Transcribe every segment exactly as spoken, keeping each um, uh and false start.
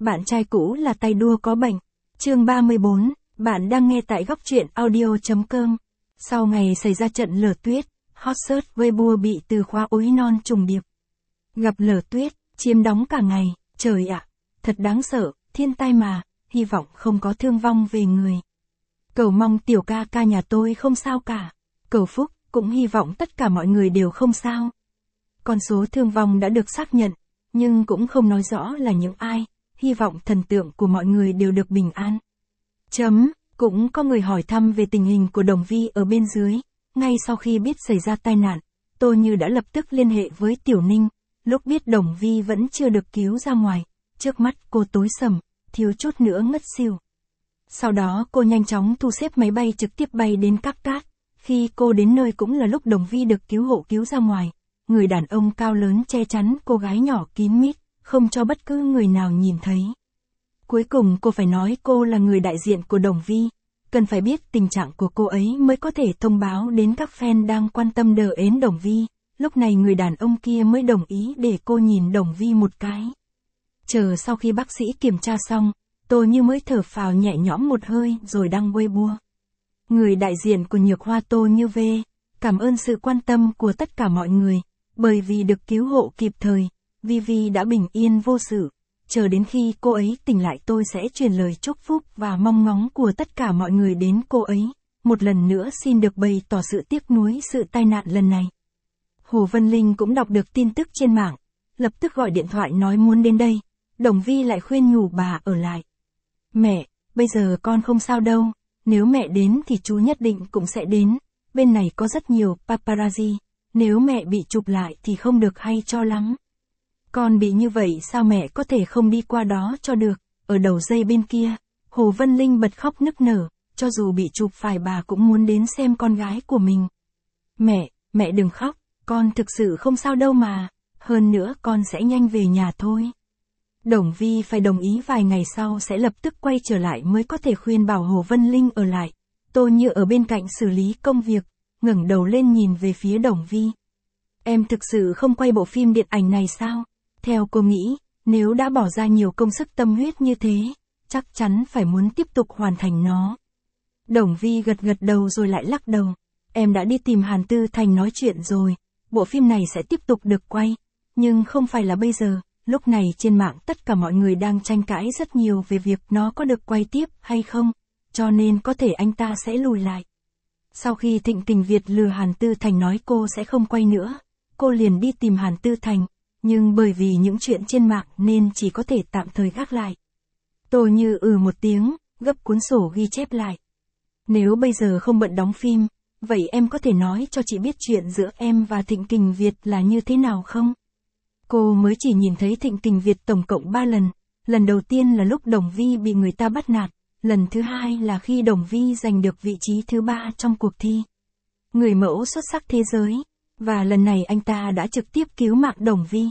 Bạn trai cũ là tay đua có bệnh. Chương ba mươi bốn, bạn đang nghe tại góc truyện audio chấm com. Sau ngày xảy ra trận lở tuyết, hot search Weibo bị từ khóa ối non trùng điệp. Gặp lở tuyết, chiếm đóng cả ngày, trời ạ, thật đáng sợ, thiên tai mà, hy vọng không có thương vong về người. Cầu mong tiểu ca ca nhà tôi không sao cả. Cầu phúc, cũng hy vọng tất cả mọi người đều không sao. Con số thương vong đã được xác nhận, nhưng cũng không nói rõ là những ai, hy vọng thần tượng của mọi người đều được bình an. Chấm, cũng có người hỏi thăm về tình hình của Đồng Vi ở bên dưới. Ngay sau khi biết xảy ra tai nạn, Tô Như đã lập tức liên hệ với Tiểu Ninh, lúc biết Đồng Vi vẫn chưa được cứu ra ngoài, trước mắt cô tối sầm, thiếu chút nữa ngất xỉu. Sau đó cô nhanh chóng thu xếp máy bay trực tiếp bay đến Cáp Cát, khi cô đến nơi cũng là lúc Đồng Vi được cứu hộ cứu ra ngoài. Người đàn ông cao lớn che chắn cô gái nhỏ kín mít, không cho bất cứ người nào nhìn thấy. Cuối cùng cô phải nói cô là người đại diện của Đồng Vi, cần phải biết tình trạng của cô ấy mới có thể thông báo đến các fan đang quan tâm đờ ến Đồng Vi. Lúc này người đàn ông kia mới đồng ý để cô nhìn Đồng Vi một cái. Chờ sau khi bác sĩ kiểm tra xong, Tô Như mới thở phào nhẹ nhõm một hơi rồi đăng Weibo. Người đại diện của Nhược Hoa Tô Như V, cảm ơn sự quan tâm của tất cả mọi người, bởi vì được cứu hộ kịp thời, Vi Vi đã bình yên vô sự. Chờ đến khi cô ấy tỉnh lại tôi sẽ truyền lời chúc phúc và mong ngóng của tất cả mọi người đến cô ấy. Một lần nữa xin được bày tỏ sự tiếc nuối sự tai nạn lần này. Hồ Vân Linh cũng đọc được tin tức trên mạng, lập tức gọi điện thoại nói muốn đến đây. Đồng Vi lại khuyên nhủ bà ở lại. Mẹ, bây giờ con không sao đâu, nếu mẹ đến thì chú nhất định cũng sẽ đến, bên này có rất nhiều paparazzi, nếu mẹ bị chụp lại thì không được hay cho lắm. Con bị như vậy sao mẹ có thể không đi qua đó cho được, ở đầu dây bên kia, Hồ Vân Linh bật khóc nức nở, cho dù bị chụp phải bà cũng muốn đến xem con gái của mình. Mẹ, mẹ đừng khóc, con thực sự không sao đâu mà, hơn nữa con sẽ nhanh về nhà thôi. Đồng Vi phải đồng ý vài ngày sau sẽ lập tức quay trở lại mới có thể khuyên bảo Hồ Vân Linh ở lại. Tô Như ở bên cạnh xử lý công việc, ngẩng đầu lên nhìn về phía Đồng Vi. Em thực sự không quay bộ phim điện ảnh này sao? Theo cô nghĩ, nếu đã bỏ ra nhiều công sức tâm huyết như thế, chắc chắn phải muốn tiếp tục hoàn thành nó. Đồng Vi gật gật đầu rồi lại lắc đầu. Em đã đi tìm Hàn Tư Thành nói chuyện rồi, bộ phim này sẽ tiếp tục được quay, nhưng không phải là bây giờ. Lúc này trên mạng tất cả mọi người đang tranh cãi rất nhiều về việc nó có được quay tiếp hay không, cho nên có thể anh ta sẽ lùi lại. Sau khi Thịnh Tình Việt lừa Hàn Tư Thành nói cô sẽ không quay nữa, cô liền đi tìm Hàn Tư Thành, nhưng bởi vì những chuyện trên mạng nên chỉ có thể tạm thời gác lại. Tô Như ừ một tiếng, gấp cuốn sổ ghi chép lại. Nếu bây giờ không bận đóng phim, vậy em có thể nói cho chị biết chuyện giữa em và Thịnh Tình Việt là như thế nào không? Cô mới chỉ nhìn thấy Thịnh Tình Việt tổng cộng ba lần, lần đầu tiên là lúc Đồng Vi bị người ta bắt nạt, lần thứ hai là khi Đồng Vi giành được vị trí thứ ba trong cuộc thi người mẫu xuất sắc thế giới, và lần này anh ta đã trực tiếp cứu mạng Đồng Vi.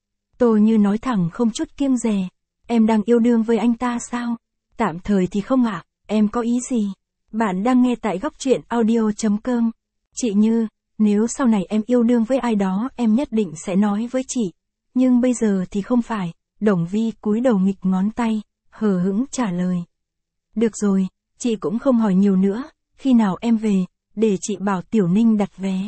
Tô Như nói thẳng không chút kiêng dè, em đang yêu đương với anh ta sao? Tạm thời thì không ạ, em có ý gì? Bạn đang nghe tại góc truyện audio chấm com. Chị Như, nếu sau này em yêu đương với ai đó em nhất định sẽ nói với chị. Nhưng bây giờ thì không phải, Đồng Vi cúi đầu nghịch ngón tay, hờ hững trả lời. Được rồi, chị cũng không hỏi nhiều nữa, khi nào em về, để chị bảo Tiểu Ninh đặt vé.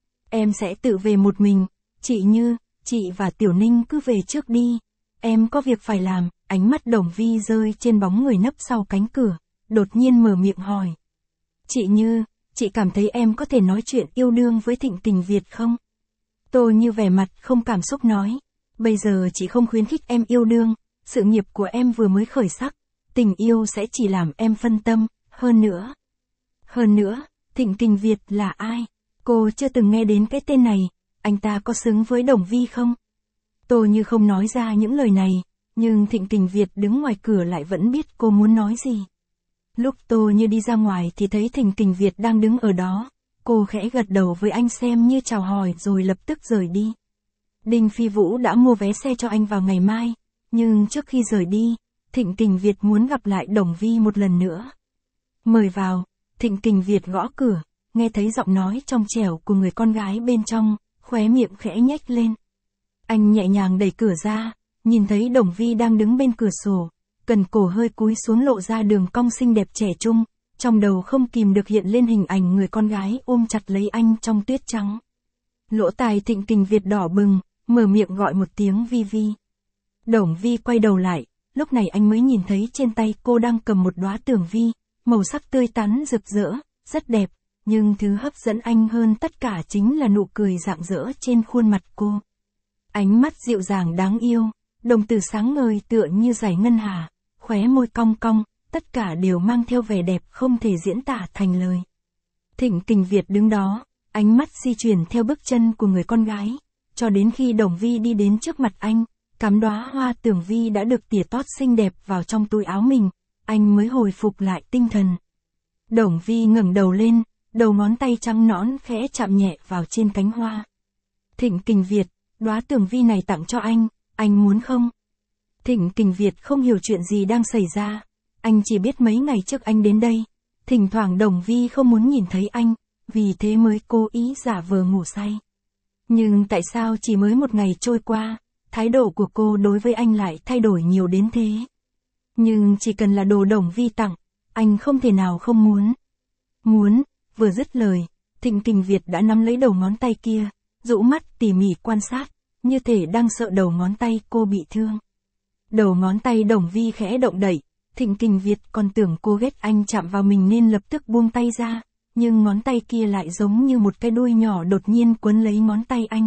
Em sẽ tự về một mình, chị Như, chị và Tiểu Ninh cứ về trước đi, em có việc phải làm. Ánh mắt Đồng Vi rơi trên bóng người nấp sau cánh cửa, đột nhiên mở miệng hỏi. Chị Như, chị cảm thấy em có thể nói chuyện yêu đương với Thịnh Tình Việt không? Tô Như vẻ mặt không cảm xúc nói. Bây giờ chị không khuyến khích em yêu đương, sự nghiệp của em vừa mới khởi sắc, tình yêu sẽ chỉ làm em phân tâm, hơn nữa. Hơn nữa, Thịnh Tình Việt là ai? Cô chưa từng nghe đến cái tên này, anh ta có xứng với Đồng Vi không? Tô Như không nói ra những lời này, nhưng Thịnh Tình Việt đứng ngoài cửa lại vẫn biết cô muốn nói gì. Lúc Tô Như đi ra ngoài thì thấy Thịnh Tình Việt đang đứng ở đó, cô khẽ gật đầu với anh xem như chào hỏi rồi lập tức rời đi. Đinh Phi Vũ đã mua vé xe cho anh vào ngày mai, nhưng trước khi rời đi, Thịnh Tình Việt muốn gặp lại Đồng Vi một lần nữa. Mời vào, Thịnh Tình Việt gõ cửa, nghe thấy giọng nói trong trẻo của người con gái bên trong, khóe miệng khẽ nhếch lên. Anh nhẹ nhàng đẩy cửa ra, nhìn thấy Đồng Vi đang đứng bên cửa sổ, cần cổ hơi cúi xuống lộ ra đường cong xinh đẹp trẻ trung, trong đầu không kìm được hiện lên hình ảnh người con gái ôm chặt lấy anh trong tuyết trắng. Lỗ tai Thịnh Kình Việt đỏ bừng, mở miệng gọi một tiếng Vi Vi. Đồng Vi quay đầu lại, lúc này anh mới nhìn thấy trên tay cô đang cầm một đóa tường vi, màu sắc tươi tắn rực rỡ, rất đẹp, nhưng thứ hấp dẫn anh hơn tất cả chính là nụ cười rạng rỡ trên khuôn mặt cô. Ánh mắt dịu dàng đáng yêu, đồng tử sáng ngời tựa như dải ngân hà, khóe môi cong cong, tất cả đều mang theo vẻ đẹp không thể diễn tả thành lời. Thịnh Kình Việt đứng đó, ánh mắt di chuyển theo bước chân của người con gái, cho đến khi Đồng Vi đi đến trước mặt anh, cắm đóa hoa tường vi đã được tỉa tót xinh đẹp vào trong túi áo mình, anh mới hồi phục lại tinh thần. Đồng Vi ngẩng đầu lên, đầu ngón tay trắng nõn khẽ chạm nhẹ vào trên cánh hoa. Thịnh Kình Việt, đóa tường vi này tặng cho anh, anh muốn không? Thịnh Kình Việt không hiểu chuyện gì đang xảy ra, anh chỉ biết mấy ngày trước anh đến đây, thỉnh thoảng Đồng Vi không muốn nhìn thấy anh, vì thế mới cố ý giả vờ ngủ say. Nhưng tại sao chỉ mới một ngày trôi qua, thái độ của cô đối với anh lại thay đổi nhiều đến thế? Nhưng chỉ cần là đồ Đồng Vi tặng, anh không thể nào không muốn. Muốn, vừa dứt lời, Thịnh Kình Việt đã nắm lấy đầu ngón tay kia, dụ mắt tỉ mỉ quan sát, như thể đang sợ đầu ngón tay cô bị thương. Đầu ngón tay Đồng Vi khẽ động đậy, Thịnh Kình Việt còn tưởng cô ghét anh chạm vào mình nên lập tức buông tay ra, nhưng ngón tay kia lại giống như một cái đuôi nhỏ đột nhiên quấn lấy ngón tay anh.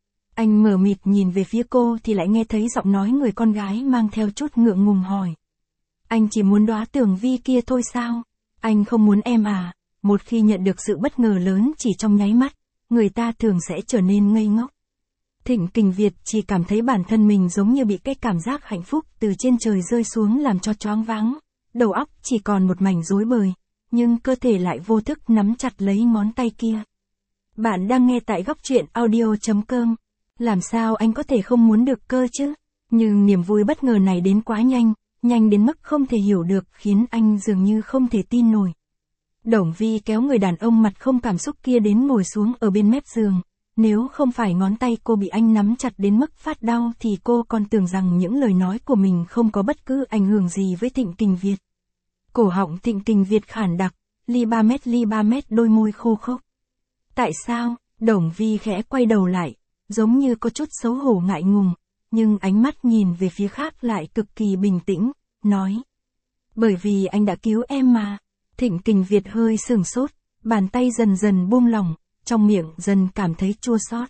Anh mở mịt nhìn về phía cô thì lại nghe thấy giọng nói người con gái mang theo chút ngượng ngùng hỏi. Anh chỉ muốn đóa tường vi kia thôi sao? Anh không muốn em à? Một khi nhận được sự bất ngờ lớn chỉ trong nháy mắt, người ta thường sẽ trở nên ngây ngốc. Thịnh Kình Việt chỉ cảm thấy bản thân mình giống như bị cái cảm giác hạnh phúc từ trên trời rơi xuống làm cho choáng váng, đầu óc chỉ còn một mảnh rối bời, nhưng cơ thể lại vô thức nắm chặt lấy ngón tay kia. Bạn đang nghe tại góc truyện audio chấm com. Làm sao anh có thể không muốn được cơ chứ? Nhưng niềm vui bất ngờ này đến quá nhanh, nhanh đến mức không thể hiểu được khiến anh dường như không thể tin nổi. Đồng Vi kéo người đàn ông mặt không cảm xúc kia đến ngồi xuống ở bên mép giường. Nếu không phải ngón tay cô bị anh nắm chặt đến mức phát đau thì cô còn tưởng rằng những lời nói của mình không có bất cứ ảnh hưởng gì với Thịnh Kình Việt. Cổ họng Thịnh Kình Việt khản đặc, ly ba mét ly ba mét đôi môi khô khốc. Tại sao? Đồng Vi khẽ quay đầu lại, giống như có chút xấu hổ ngại ngùng, nhưng ánh mắt nhìn về phía khác lại cực kỳ bình tĩnh, nói. Bởi vì anh đã cứu em mà. Thịnh Kình Việt hơi sửng sốt, bàn tay dần dần buông lỏng, trong miệng dần cảm thấy chua xót.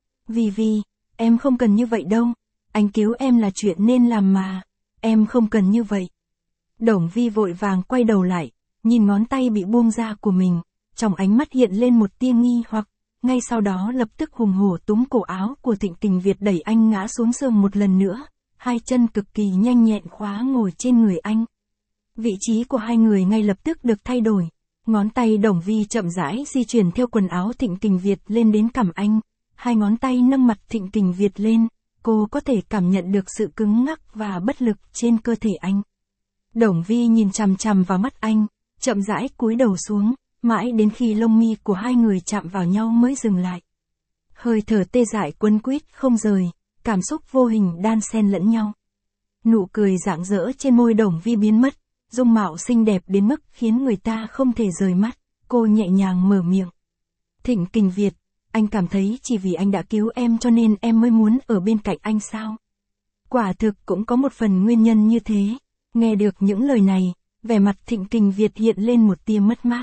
Vi Vi, em không cần như vậy đâu, anh cứu em là chuyện nên làm mà, em không cần như vậy. Đồng Vi vội vàng quay đầu lại, nhìn ngón tay bị buông ra của mình, trong ánh mắt hiện lên một tia nghi hoặc, ngay sau đó lập tức hùng hổ túm cổ áo của Thịnh Kình Việt đẩy anh ngã xuống giường một lần nữa, hai chân cực kỳ nhanh nhẹn khóa ngồi trên người anh. Vị trí của hai người ngay lập tức được thay đổi. Ngón tay Đồng Vi chậm rãi di chuyển theo quần áo Thịnh Kình Việt lên đến cằm anh, hai ngón tay nâng mặt Thịnh Kình Việt lên, cô có thể cảm nhận được sự cứng ngắc và bất lực trên cơ thể anh. Đồng Vi nhìn chằm chằm vào mắt anh, chậm rãi cúi đầu xuống, mãi đến khi lông mi của hai người chạm vào nhau mới dừng lại. Hơi thở tê dại quấn quýt không rời, cảm xúc vô hình đan xen lẫn nhau. Nụ cười rạng rỡ trên môi Đồng Vi biến mất, dung mạo xinh đẹp đến mức khiến người ta không thể rời mắt, cô nhẹ nhàng mở miệng. Thịnh Kình Việt, anh cảm thấy chỉ vì anh đã cứu em cho nên em mới muốn ở bên cạnh anh sao? Quả thực cũng có một phần nguyên nhân như thế. Nghe được những lời này, vẻ mặt Thịnh Kình Việt hiện lên một tia mất mát.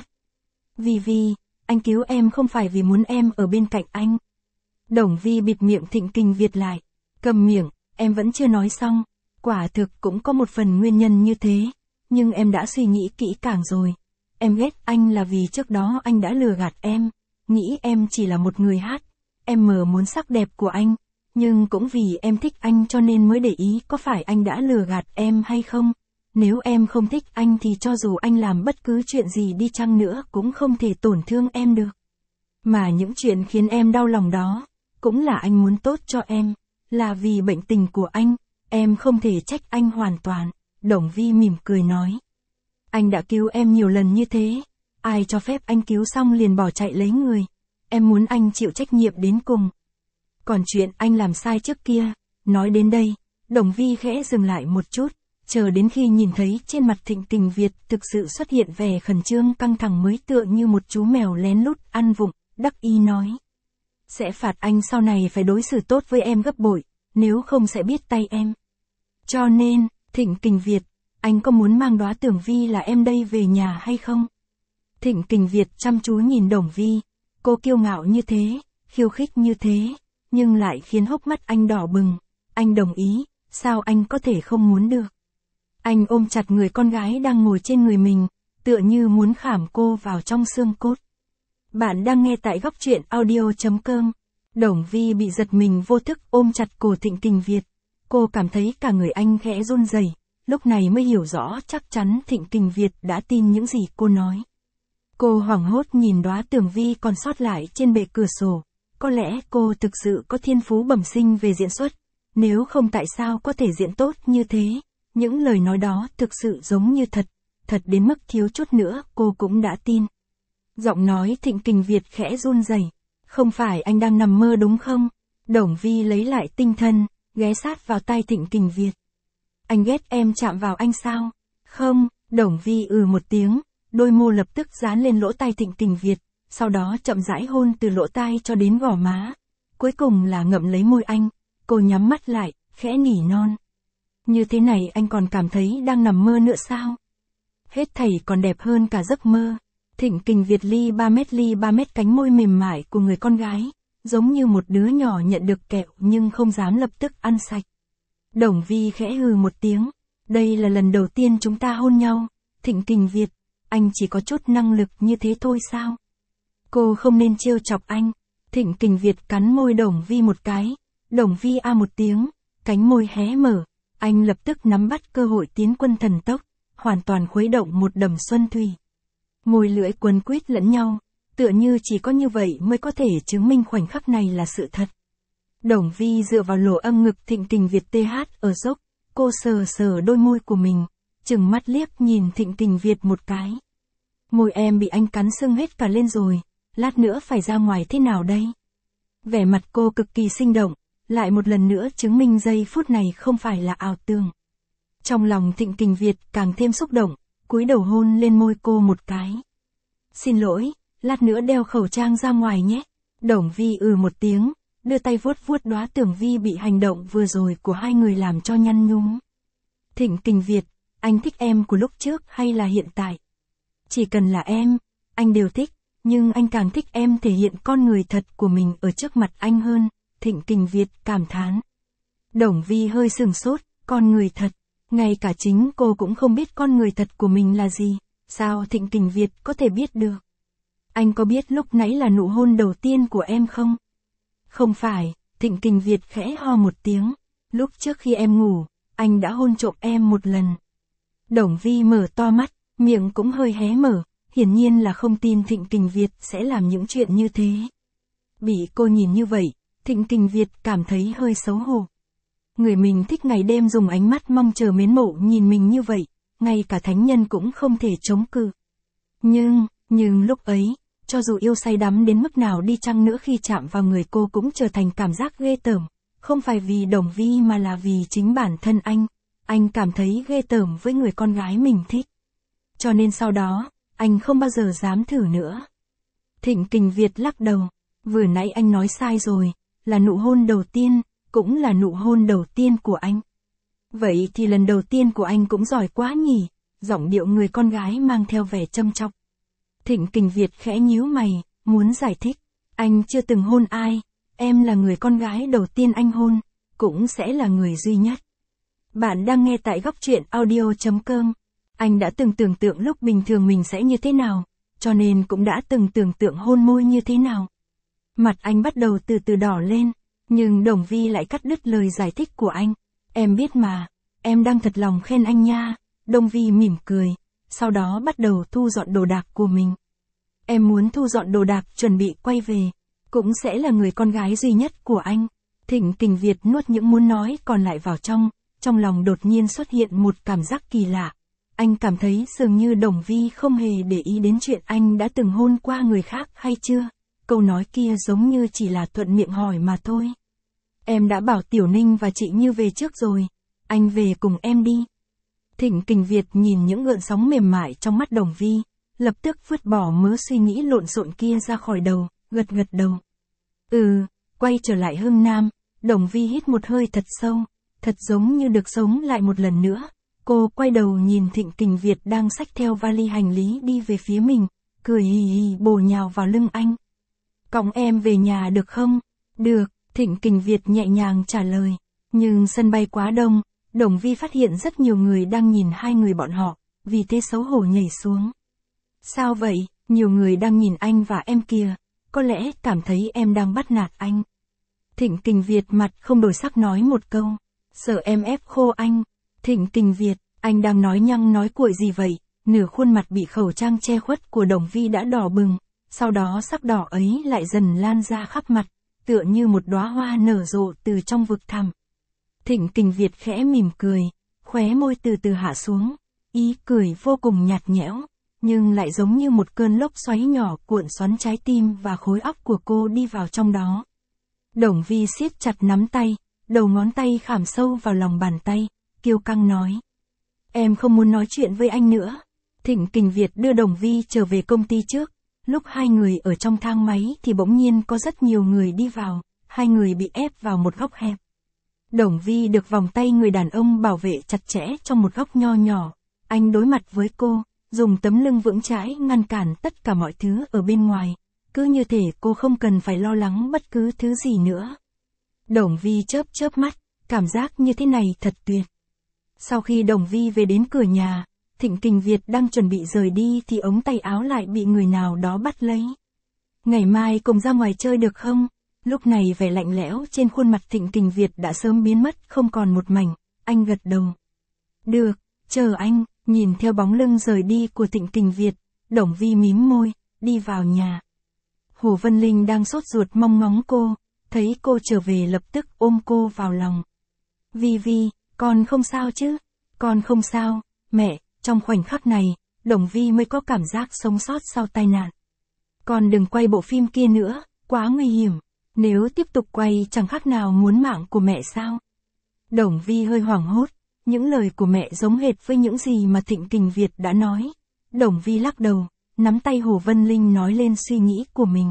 Vi Vi, anh cứu em không phải vì muốn em ở bên cạnh anh. Đồng Vi bịt miệng Thịnh Kình Việt lại. Cầm miệng, em vẫn chưa nói xong. Quả thực cũng có một phần nguyên nhân như thế. Nhưng em đã suy nghĩ kỹ càng rồi. Em ghét anh là vì trước đó anh đã lừa gạt em. Nghĩ em chỉ là một người hát. Em mờ muốn sắc đẹp của anh. Nhưng cũng vì em thích anh cho nên mới để ý có phải anh đã lừa gạt em hay không. Nếu em không thích anh thì cho dù anh làm bất cứ chuyện gì đi chăng nữa cũng không thể tổn thương em được. Mà những chuyện khiến em đau lòng đó, cũng là anh muốn tốt cho em. Là vì bệnh tình của anh, em không thể trách anh hoàn toàn. Đồng Vi mỉm cười nói. Anh đã cứu em nhiều lần như thế. Ai cho phép anh cứu xong liền bỏ chạy lấy người. Em muốn anh chịu trách nhiệm đến cùng. Còn chuyện anh làm sai trước kia, nói đến đây, Đồng Vi khẽ dừng lại một chút, chờ đến khi nhìn thấy trên mặt Thịnh Kình Việt thực sự xuất hiện vẻ khẩn trương căng thẳng mới tựa như một chú mèo lén lút ăn vụng, đắc ý nói. Sẽ phạt anh sau này phải đối xử tốt với em gấp bội, nếu không sẽ biết tay em. Cho nên, Thịnh Kình Việt, anh có muốn mang đóa Tưởng Vi là em đây về nhà hay không? Thịnh Kình Việt chăm chú nhìn Đồng Vi, cô kiêu ngạo như thế, khiêu khích như thế, nhưng lại khiến hốc mắt anh đỏ bừng. Anh đồng ý, sao anh có thể không muốn được? Anh ôm chặt người con gái đang ngồi trên người mình, tựa như muốn khảm cô vào trong xương cốt. Bạn đang nghe tại góc truyện audio chấm com. Đồng Vi bị giật mình vô thức ôm chặt cổ Thịnh Kình Việt. Cô cảm thấy cả người anh khẽ run rẩy, lúc này mới hiểu rõ chắc chắn Thịnh Kình Việt đã tin những gì cô nói. Cô hoảng hốt nhìn đóa Tưởng Vi còn sót lại trên bệ cửa sổ. Có lẽ cô thực sự có thiên phú bẩm sinh về diễn xuất, nếu không tại sao có thể diễn tốt như thế. Những lời nói đó thực sự giống như thật, thật đến mức thiếu chút nữa cô cũng đã tin. Giọng nói Thịnh Kình Việt khẽ run rẩy. Không phải anh đang nằm mơ đúng không? Đồng Vi lấy lại tinh thần, ghé sát vào tai Thịnh Kình Việt. Anh ghét em chạm vào anh sao? Không, Đồng Vi ừ một tiếng, đôi môi lập tức dán lên lỗ tai Thịnh Kình Việt, sau đó chậm rãi hôn từ lỗ tai cho đến gò má. Cuối cùng là ngậm lấy môi anh, cô nhắm mắt lại, khẽ nỉ non. Như thế này anh còn cảm thấy đang nằm mơ nữa sao? Hết thảy còn đẹp hơn cả giấc mơ. Thịnh Kình Việt ly ba mét ly ba mét cánh môi mềm mại của người con gái, giống như một đứa nhỏ nhận được kẹo nhưng không dám lập tức ăn sạch. Đồng Vi khẽ hừ một tiếng, đây là lần đầu tiên chúng ta hôn nhau. Thịnh Kình Việt, anh chỉ có chút năng lực như thế thôi sao? Cô không nên trêu chọc anh. Thịnh Kình Việt cắn môi Đồng Vi một cái, Đồng Vi a một tiếng, cánh môi hé mở, anh lập tức nắm bắt cơ hội tiến quân thần tốc, hoàn toàn khuấy động một đầm xuân thủy. Môi lưỡi quấn quýt lẫn nhau, tựa như chỉ có như vậy mới có thể chứng minh khoảnh khắc này là sự thật. Đồng Vi dựa vào lỗ âm ngực Thịnh Kình Việt tê hát ở dốc, cô sờ sờ đôi môi của mình, chừng mắt liếc nhìn Thịnh Kình Việt một cái. Môi em bị anh cắn sưng hết cả lên rồi, lát nữa phải ra ngoài thế nào đây? Vẻ mặt cô cực kỳ sinh động, lại một lần nữa chứng minh giây phút này không phải là ảo tưởng. Trong lòng Thịnh Kình Việt càng thêm xúc động, cúi đầu hôn lên môi cô một cái. Xin lỗi, lát nữa đeo khẩu trang ra ngoài nhé. Đồng Vi ừ một tiếng, đưa tay vuốt vuốt đóa Tưởng Vi bị hành động vừa rồi của hai người làm cho nhăn nhúm. Thịnh Kình Việt, anh thích em của lúc trước hay là hiện tại? Chỉ cần là em, anh đều thích, nhưng anh càng thích em thể hiện con người thật của mình ở trước mặt anh hơn. Thịnh Kình Việt cảm thán. Đồng Vi hơi sừng sốt, con người thật. Ngay cả chính cô cũng không biết con người thật của mình là gì, sao Thịnh Kình Việt có thể biết được? Anh có biết lúc nãy là nụ hôn đầu tiên của em không? Không phải, Thịnh Kình Việt khẽ ho một tiếng, lúc trước khi em ngủ, anh đã hôn trộm em một lần. Đồng Vi mở to mắt, miệng cũng hơi hé mở, hiển nhiên là không tin Thịnh Kình Việt sẽ làm những chuyện như thế. Bị cô nhìn như vậy, Thịnh Kình Việt cảm thấy hơi xấu hổ. Người mình thích ngày đêm dùng ánh mắt mong chờ mến mộ nhìn mình như vậy, ngay cả thánh nhân cũng không thể chống cự. Nhưng, nhưng lúc ấy, cho dù yêu say đắm đến mức nào đi chăng nữa khi chạm vào người cô cũng trở thành cảm giác ghê tởm, không phải vì Đồng Vi mà là vì chính bản thân anh, anh cảm thấy ghê tởm với người con gái mình thích. Cho nên sau đó, anh không bao giờ dám thử nữa. Thịnh Kình Việt lắc đầu, vừa nãy anh nói sai rồi, là nụ hôn đầu tiên, cũng là nụ hôn đầu tiên của anh. Vậy thì lần đầu tiên của anh cũng giỏi quá nhỉ, giọng điệu người con gái mang theo vẻ châm chọc. Thịnh Kình Việt khẽ nhíu mày, muốn giải thích, anh chưa từng hôn ai, em là người con gái đầu tiên anh hôn, cũng sẽ là người duy nhất. Bạn đang nghe tại góc truyện audio chấm com. Anh đã từng tưởng tượng lúc bình thường mình sẽ như thế nào, cho nên cũng đã từng tưởng tượng hôn môi như thế nào. Mặt anh bắt đầu từ từ đỏ lên, nhưng Đồng Vi lại cắt đứt lời giải thích của anh. Em biết mà, em đang thật lòng khen anh nha. Đồng Vi mỉm cười, sau đó bắt đầu thu dọn đồ đạc của mình. Em muốn thu dọn đồ đạc chuẩn bị quay về, cũng sẽ là người con gái duy nhất của anh. Thịnh Kình Việt nuốt những muốn nói còn lại vào trong, trong lòng đột nhiên xuất hiện một cảm giác kỳ lạ. Anh cảm thấy dường như Đồng Vi không hề để ý đến chuyện anh đã từng hôn qua người khác hay chưa. Câu nói kia giống như chỉ là thuận miệng hỏi mà thôi. Em đã bảo Tiểu Ninh và chị Như về trước rồi, anh về cùng em đi. Thịnh Kình Việt nhìn những gợn sóng mềm mại trong mắt Đồng Vi, lập tức vứt bỏ mớ suy nghĩ lộn xộn kia ra khỏi đầu, gật gật đầu. Ừ, quay trở lại Hưng Nam, Đồng Vi hít một hơi thật sâu, thật giống như được sống lại một lần nữa. Cô quay đầu nhìn Thịnh Kình Việt đang xách theo vali hành lý đi về phía mình, cười hì hì bổ nhào vào lưng anh. Cõng em về nhà được không? Được, Thịnh Kình Việt nhẹ nhàng trả lời. Nhưng sân bay quá đông, Đồng Vi phát hiện rất nhiều người đang nhìn hai người bọn họ, vì thế xấu hổ nhảy xuống. Sao vậy, nhiều người đang nhìn anh và em kìa, có lẽ cảm thấy em đang bắt nạt anh. Thịnh Kình Việt mặt không đổi sắc nói một câu, sợ em ép khô anh. Thịnh Kình Việt, anh đang nói nhăng nói cuội gì vậy? Nửa khuôn mặt bị khẩu trang che khuất của Đồng Vi đã đỏ bừng, sau đó sắc đỏ ấy lại dần lan ra khắp mặt, tựa như một đóa hoa nở rộ từ trong vực thẳm. Thịnh Kình Việt khẽ mỉm cười, khóe môi từ từ hạ xuống, ý cười vô cùng nhạt nhẽo, nhưng lại giống như một cơn lốc xoáy nhỏ cuộn xoắn trái tim và khối óc của cô đi vào trong đó. Đồng Vi siết chặt nắm tay, đầu ngón tay khảm sâu vào lòng bàn tay, kiêu căng nói. Em không muốn nói chuyện với anh nữa. Thịnh Kình Việt đưa Đồng Vi trở về công ty trước, lúc hai người ở trong thang máy thì bỗng nhiên có rất nhiều người đi vào, hai người bị ép vào một góc hẹp. Đồng Vi được vòng tay người đàn ông bảo vệ chặt chẽ trong một góc nho nhỏ, anh đối mặt với cô, dùng tấm lưng vững chãi ngăn cản tất cả mọi thứ ở bên ngoài, cứ như thể cô không cần phải lo lắng bất cứ thứ gì nữa. Đồng Vi chớp chớp mắt, cảm giác như thế này thật tuyệt. Sau khi Đồng Vi về đến cửa nhà, Thịnh Kình Việt đang chuẩn bị rời đi thì ống tay áo lại bị người nào đó bắt lấy. Ngày mai cùng ra ngoài chơi được không? Lúc này vẻ lạnh lẽo trên khuôn mặt Thịnh Kình Việt đã sớm biến mất không còn một mảnh, anh gật đầu. Được, chờ anh, nhìn theo bóng lưng rời đi của Thịnh Kình Việt, Đồng Vi mím môi, đi vào nhà. Hồ Vân Linh đang sốt ruột mong ngóng cô, thấy cô trở về lập tức ôm cô vào lòng. Vi Vi, con không sao chứ? Con không sao, mẹ. Trong khoảnh khắc này, Đồng Vi mới có cảm giác sống sót sau tai nạn. Con đừng quay bộ phim kia nữa, quá nguy hiểm. Nếu tiếp tục quay chẳng khác nào muốn mạng của mẹ sao? Đồng Vi hơi hoảng hốt, những lời của mẹ giống hệt với những gì mà Thịnh Kình Việt đã nói. Đồng Vi lắc đầu, nắm tay Hồ Vân Linh nói lên suy nghĩ của mình.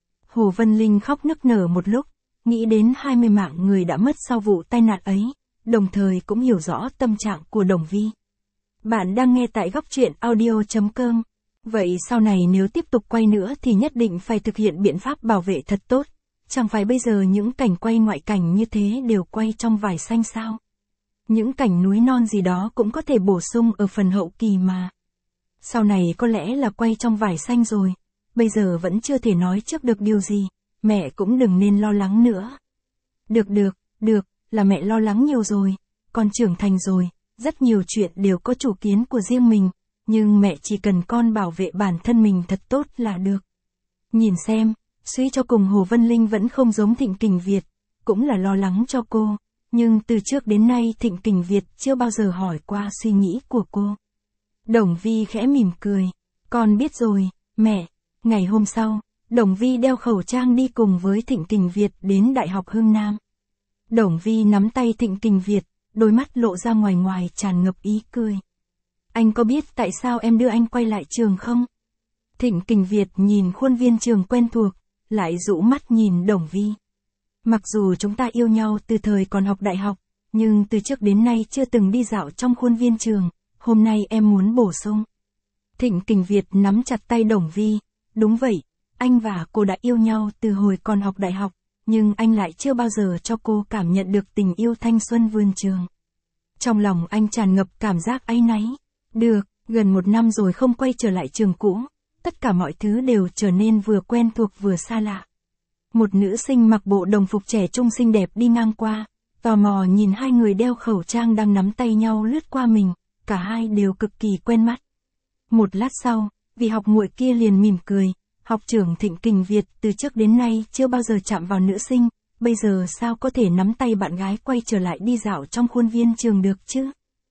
Hồ Vân Linh khóc nức nở một lúc, nghĩ đến hai mươi mạng người đã mất sau vụ tai nạn ấy, đồng thời cũng hiểu rõ tâm trạng của Đồng Vi. Bạn đang nghe tại góc truyện audio chấm com. Vậy sau này nếu tiếp tục quay nữa thì nhất định phải thực hiện biện pháp bảo vệ thật tốt. Chẳng phải bây giờ những cảnh quay ngoại cảnh như thế đều quay trong vải xanh sao? Những cảnh núi non gì đó cũng có thể bổ sung ở phần hậu kỳ mà. Sau này có lẽ là quay trong vải xanh rồi. Bây giờ vẫn chưa thể nói trước được điều gì. Mẹ cũng đừng nên lo lắng nữa. Được được, được, là mẹ lo lắng nhiều rồi. Con trưởng thành rồi. Rất nhiều chuyện đều có chủ kiến của riêng mình, nhưng mẹ chỉ cần con bảo vệ bản thân mình thật tốt là được. Nhìn xem, suy cho cùng Hồ Vân Linh vẫn không giống Thịnh Kình Việt, cũng là lo lắng cho cô, nhưng từ trước đến nay Thịnh Kình Việt chưa bao giờ hỏi qua suy nghĩ của cô. Đồng Vi khẽ mỉm cười, con biết rồi, mẹ. Ngày hôm sau, Đồng Vi đeo khẩu trang đi cùng với Thịnh Kình Việt đến Đại học Hưng Nam. Đồng Vi nắm tay Thịnh Kình Việt, đôi mắt lộ ra ngoài ngoài tràn ngập ý cười. Anh có biết tại sao em đưa anh quay lại trường không? Thịnh Kình Việt nhìn khuôn viên trường quen thuộc, lại rũ mắt nhìn Đồng Vi. Mặc dù chúng ta yêu nhau từ thời còn học đại học, nhưng từ trước đến nay chưa từng đi dạo trong khuôn viên trường, hôm nay em muốn bổ sung. Thịnh Kình Việt nắm chặt tay Đồng Vi, đúng vậy, anh và cô đã yêu nhau từ hồi còn học đại học. Nhưng anh lại chưa bao giờ cho cô cảm nhận được tình yêu thanh xuân vườn trường. Trong lòng anh tràn ngập cảm giác áy náy. Được, gần một năm rồi không quay trở lại trường cũ, tất cả mọi thứ đều trở nên vừa quen thuộc vừa xa lạ. Một nữ sinh mặc bộ đồng phục trẻ trung xinh đẹp đi ngang qua, tò mò nhìn hai người đeo khẩu trang đang nắm tay nhau lướt qua mình, cả hai đều cực kỳ quen mắt. Một lát sau, vị học muội kia liền mỉm cười. Học trưởng Thịnh Kình Việt từ trước đến nay chưa bao giờ chạm vào nữ sinh, bây giờ sao có thể nắm tay bạn gái quay trở lại đi dạo trong khuôn viên trường được chứ?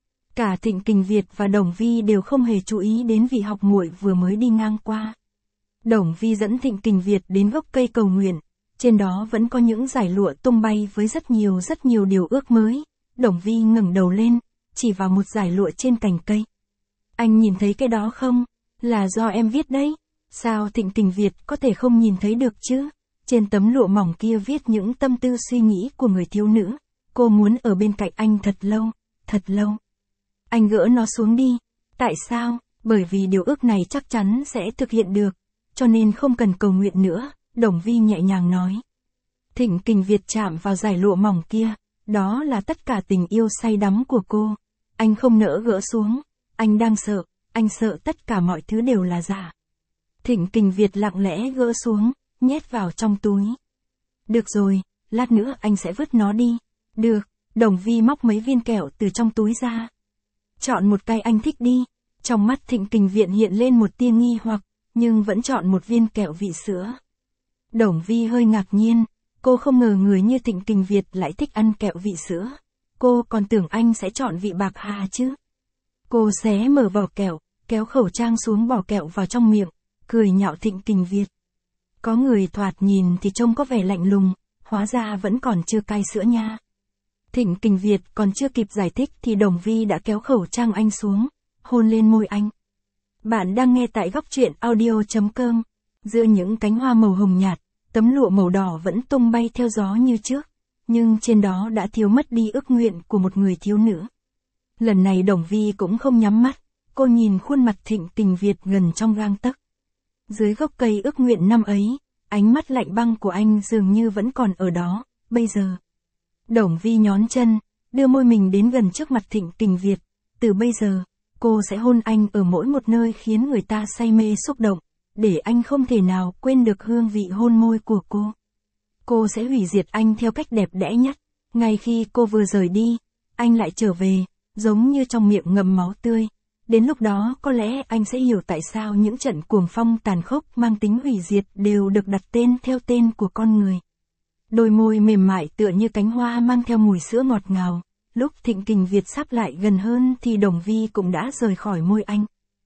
Cả Thịnh Kình Việt và Đồng Vi đều không hề chú ý đến vị học muội vừa mới đi ngang qua. Đồng Vi dẫn Thịnh Kình Việt đến gốc cây cầu nguyện, trên đó vẫn có những dải lụa tung bay với rất nhiều rất nhiều điều ước mới, Đồng Vi ngẩng đầu lên, chỉ vào một dải lụa trên cành cây. Anh nhìn thấy cái đó không? Là do em viết đấy. Sao Thịnh Kình Việt có thể không nhìn thấy được chứ? Trên tấm lụa mỏng kia viết những tâm tư suy nghĩ của người thiếu nữ. Cô muốn ở bên cạnh anh thật lâu, thật lâu. Anh gỡ nó xuống đi. Tại sao? Bởi vì điều ước này chắc chắn sẽ thực hiện được. Cho nên không cần cầu nguyện nữa, Đồng Vi nhẹ nhàng nói. Thịnh Kình Việt chạm vào dải lụa mỏng kia. Đó là tất cả tình yêu say đắm của cô. Anh không nỡ gỡ xuống. Anh đang sợ, anh sợ tất cả mọi thứ đều là giả. Thịnh Kình Việt lặng lẽ gỡ xuống, nhét vào trong túi. Được rồi, lát nữa anh sẽ vứt nó đi. Được, Đồng Vi móc mấy viên kẹo từ trong túi ra. Chọn một cái anh thích đi. Trong mắt Thịnh Kình Việt hiện lên một tia nghi hoặc, nhưng vẫn chọn một viên kẹo vị sữa. Đồng Vi hơi ngạc nhiên, cô không ngờ người như Thịnh Kình Việt lại thích ăn kẹo vị sữa. Cô còn tưởng anh sẽ chọn vị bạc hà chứ. Cô xé mở vỏ kẹo, kéo khẩu trang xuống bỏ kẹo vào trong miệng, cười nhạo Thịnh Kình Việt. Có người thoạt nhìn thì trông có vẻ lạnh lùng, hóa ra vẫn còn chưa cai sữa nha. Thịnh Kình Việt còn chưa kịp giải thích thì Đồng Vi đã kéo khẩu trang anh xuống, hôn lên môi anh. Bạn đang nghe tại góc truyện audio chấm com. Giữa những cánh hoa màu hồng nhạt, tấm lụa màu đỏ vẫn tung bay theo gió như trước, nhưng trên đó đã thiếu mất đi ước nguyện của một người thiếu nữ. Lần này Đồng Vi cũng không nhắm mắt, cô nhìn khuôn mặt Thịnh Kình Việt gần trong gang tấc. Dưới gốc cây ước nguyện năm ấy, ánh mắt lạnh băng của anh dường như vẫn còn ở đó, bây giờ. Đồng Vi nhón chân, đưa môi mình đến gần trước mặt Thịnh Kình Việt. Từ bây giờ, cô sẽ hôn anh ở mỗi một nơi khiến người ta say mê xúc động, để anh không thể nào quên được hương vị hôn môi của cô. Cô sẽ hủy diệt anh theo cách đẹp đẽ nhất. Ngay khi cô vừa rời đi, anh lại trở về, giống như trong miệng ngậm máu tươi. Đến lúc đó có lẽ anh sẽ hiểu tại sao những trận cuồng phong tàn khốc mang tính hủy diệt đều được đặt tên theo tên của con người. Đôi môi mềm mại tựa như cánh hoa mang theo mùi sữa ngọt ngào. Lúc Thịnh Kình Việt sắp lại gần hơn thì Đồng Vi cũng đã rời khỏi môi anh.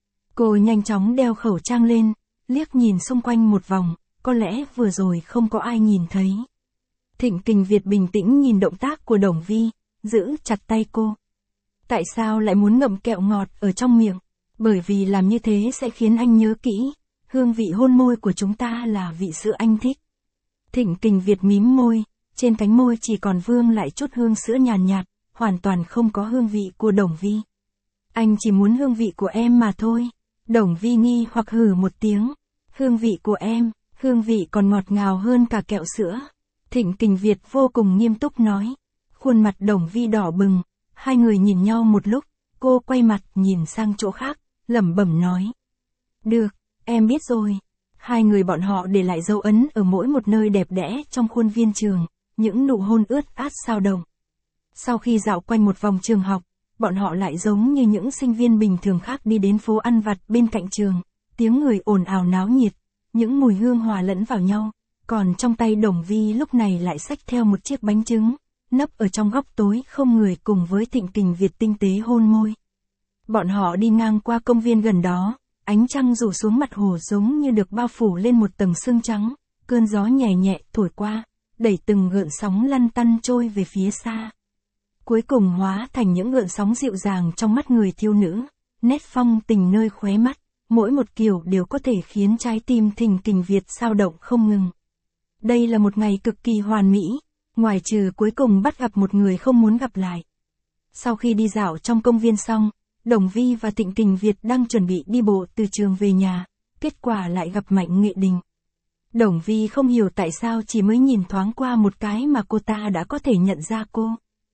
Cô nhanh chóng đeo khẩu trang lên, liếc nhìn xung quanh một vòng, có lẽ vừa rồi không có ai nhìn thấy. Thịnh Kình Việt bình tĩnh nhìn động tác của Đồng Vi, giữ chặt tay cô. Tại sao lại muốn ngậm kẹo ngọt ở trong miệng? Bởi vì làm như thế sẽ khiến anh nhớ kỹ, hương vị hôn môi của chúng ta là vị sữa anh thích. Thịnh Kình Việt mím môi, trên cánh môi chỉ còn vương lại chút hương sữa nhàn nhạt, nhạt, hoàn toàn không có hương vị của Đồng Vi. Anh chỉ muốn hương vị của em mà thôi. Đồng Vi nghi hoặc hừ một tiếng. Hương vị của em, hương vị còn ngọt ngào hơn cả kẹo sữa. Thịnh Kình Việt vô cùng nghiêm túc nói. Khuôn mặt Đồng Vi đỏ bừng, hai người nhìn nhau một lúc, cô quay mặt nhìn sang chỗ khác, lẩm bẩm nói. Được, em biết rồi. Hai người bọn họ để lại dấu ấn ở mỗi một nơi đẹp đẽ trong khuôn viên trường, những nụ hôn ướt át sao động. Sau khi dạo quanh một vòng trường học, bọn họ lại giống như những sinh viên bình thường khác đi đến phố ăn vặt bên cạnh trường, tiếng người ồn ào náo nhiệt, những mùi hương hòa lẫn vào nhau, còn trong tay Đồng Vi lúc này lại xách theo một chiếc bánh trứng, nấp ở trong góc tối không người cùng với Thịnh Kình Việt tinh tế hôn môi. Bọn họ đi ngang qua công viên gần đó, ánh trăng rủ xuống mặt hồ giống như được bao phủ lên một tầng sương trắng, cơn gió nhẹ nhẹ thổi qua, đẩy từng gợn sóng lăn tăn trôi về phía xa. Cuối cùng hóa thành những gợn sóng dịu dàng trong mắt người thiếu nữ, nét phong tình nơi khóe mắt, mỗi một kiểu đều có thể khiến trái tim Thịnh Kình Việt xao động không ngừng. Đây là một ngày cực kỳ hoàn mỹ, ngoài trừ cuối cùng bắt gặp một người không muốn gặp lại. Sau khi đi dạo trong công viên xong, Đồng Vi và Thịnh Kình Việt đang chuẩn bị đi bộ từ trường về nhà, kết quả lại gặp Mạnh Nghệ Đình. Đồng Vi không hiểu tại sao chỉ mới nhìn thoáng qua một cái mà cô ta đã có thể nhận ra cô.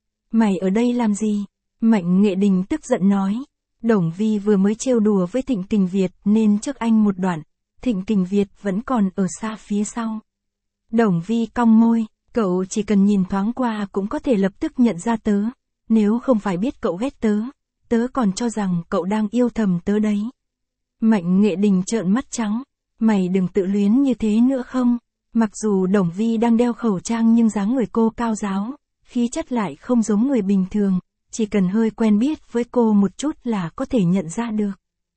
Mày ở đây làm gì? Mạnh Nghệ Đình tức giận nói. Đồng Vi vừa mới trêu đùa với Thịnh Kình Việt nên trước anh một đoạn, Thịnh Kình Việt vẫn còn ở xa phía sau. Đồng Vi cong môi, cậu chỉ cần nhìn thoáng qua cũng có thể lập tức nhận ra tớ, nếu không phải biết cậu ghét tớ, tớ còn cho rằng cậu đang yêu thầm tớ đấy. Mạnh Nghệ Đình trợn mắt trắng, mày đừng tự luyến như thế nữa không? Mặc dù Đồng Vi đang đeo khẩu trang nhưng dáng người cô cao ráo, khí chất lại không giống người bình thường, chỉ cần hơi quen biết với cô một chút là có thể nhận ra được.